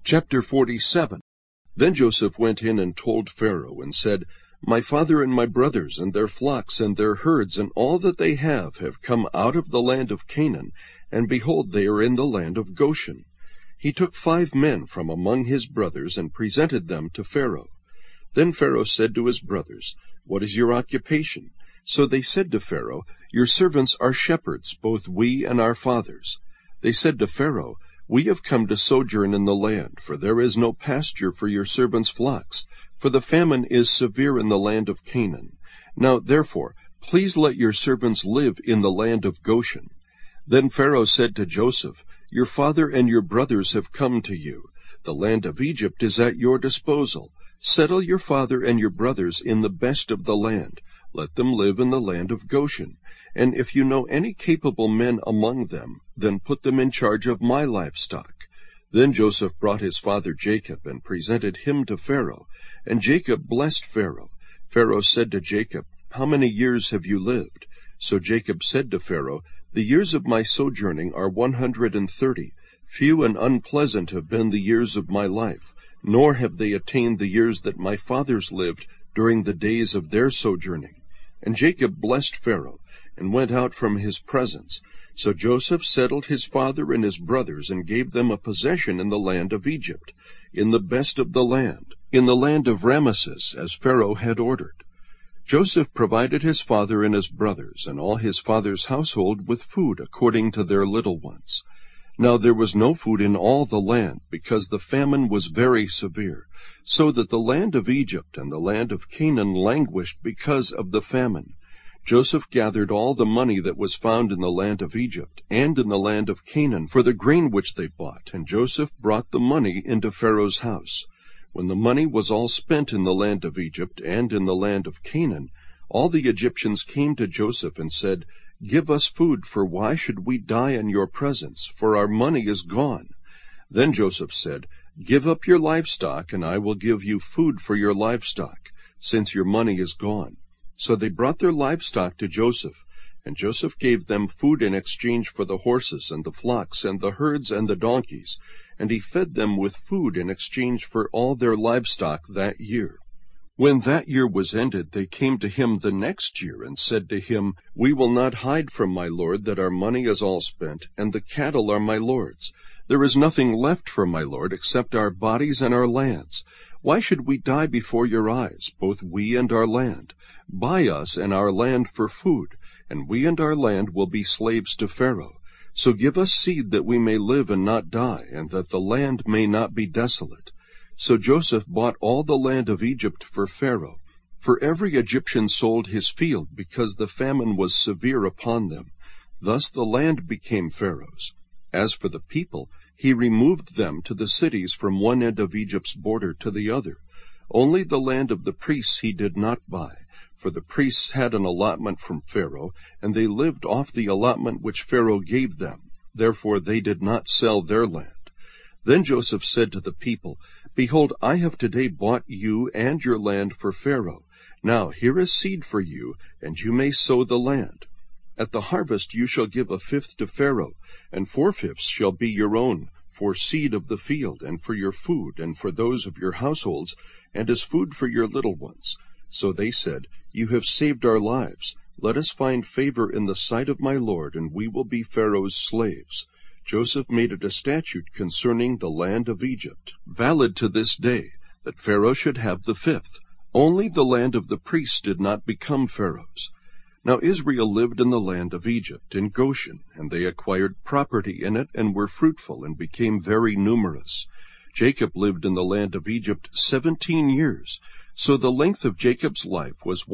Chapter 47. Then Joseph went in and told Pharaoh, and said, My father and my brothers, and their flocks, and their herds, and all that they have come out of the land of Canaan, and behold, they are in the land of Goshen. He took 5 men from among his brothers, and presented them to Pharaoh. Then Pharaoh said to his brothers, What is your occupation? So they said to Pharaoh, Your servants are shepherds, both we and our fathers. They said to Pharaoh, We have come to sojourn in the land, for there is no pasture for your servants' flocks, for the famine is severe in the land of Canaan. Now therefore, please let your servants live in the land of Goshen. Then Pharaoh said to Joseph, Your father and your brothers have come to you. The land of Egypt is at your disposal. Settle your father and your brothers in the best of the land. Let them live in the land of Goshen. And if you know any capable men among them, then put them in charge of my livestock. Then Joseph brought his father Jacob and presented him to Pharaoh. And Jacob blessed Pharaoh. Pharaoh said to Jacob, How many years have you lived? So Jacob said to Pharaoh, The years of my sojourning are 130. Few and unpleasant have been the years of my life, nor have they attained the years that my fathers lived during the days of their sojourning. And Jacob blessed Pharaoh, and went out from his presence. So Joseph settled his father and his brothers, and gave them a possession in the land of Egypt, in the best of the land, in the land of Ramesses, as Pharaoh had ordered. Joseph provided his father and his brothers, and all his father's household with food according to their little ones. Now there was no food in all the land, because the famine was very severe, so that the land of Egypt and the land of Canaan languished because of the famine. Joseph gathered all the money that was found in the land of Egypt and in the land of Canaan for the grain which they bought, and Joseph brought the money into Pharaoh's house. When the money was all spent in the land of Egypt and in the land of Canaan, all the Egyptians came to Joseph and said, Give us food, for why should we die in your presence? For our money is gone. Then Joseph said, Give up your livestock, and I will give you food for your livestock, since your money is gone. So they brought their livestock to Joseph, and Joseph gave them food in exchange for the horses and the flocks and the herds and the donkeys, and he fed them with food in exchange for all their livestock that year. When that year was ended, they came to him the next year, and said to him, We will not hide from my lord that our money is all spent, and the cattle are my lord's. There is nothing left for my lord except our bodies and our lands. Why should we die before your eyes, both we and our land? Buy us and our land for food, and we and our land will be slaves to Pharaoh. So give us seed that we may live and not die, and that the land may not be desolate. So Joseph bought all the land of Egypt for Pharaoh, for every Egyptian sold his field, because the famine was severe upon them. Thus the land became Pharaoh's. As for the people, he removed them to the cities from one end of Egypt's border to the other. Only the land of the priests he did not buy, for the priests had an allotment from Pharaoh, and they lived off the allotment which Pharaoh gave them. Therefore they did not sell their land. Then Joseph said to the people, Behold, I have today bought you and your land for Pharaoh. Now here is seed for you, and you may sow the land. At the harvest you shall give 1/5 to Pharaoh, and 4/5 shall be your own, for seed of the field, and for your food, and for those of your households, and as food for your little ones. So they said, You have saved our lives. Let us find favor in the sight of my lord, and we will be Pharaoh's slaves. Joseph made it a statute concerning the land of Egypt, valid to this day, that Pharaoh should have the 5th. Only the land of the priests did not become Pharaoh's. Now Israel lived in the land of Egypt, in Goshen, and they acquired property in it, and were fruitful, and became very numerous. Jacob lived in the land of Egypt 17 years, so the length of Jacob's life was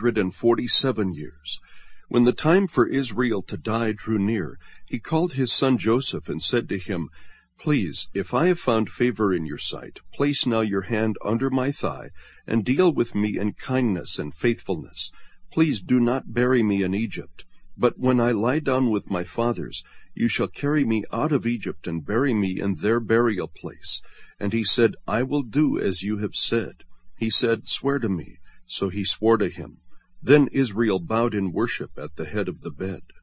147 years. When the time for Israel to die drew near, he called his son Joseph, and said to him, Please, if I have found favor in your sight, place now your hand under my thigh, and deal with me in kindness and faithfulness. Please do not bury me in Egypt. But when I lie down with my fathers, you shall carry me out of Egypt, and bury me in their burial place. And he said, I will do as you have said. He said, Swear to me. So he swore to him. Then Israel bowed in worship at the head of the bed.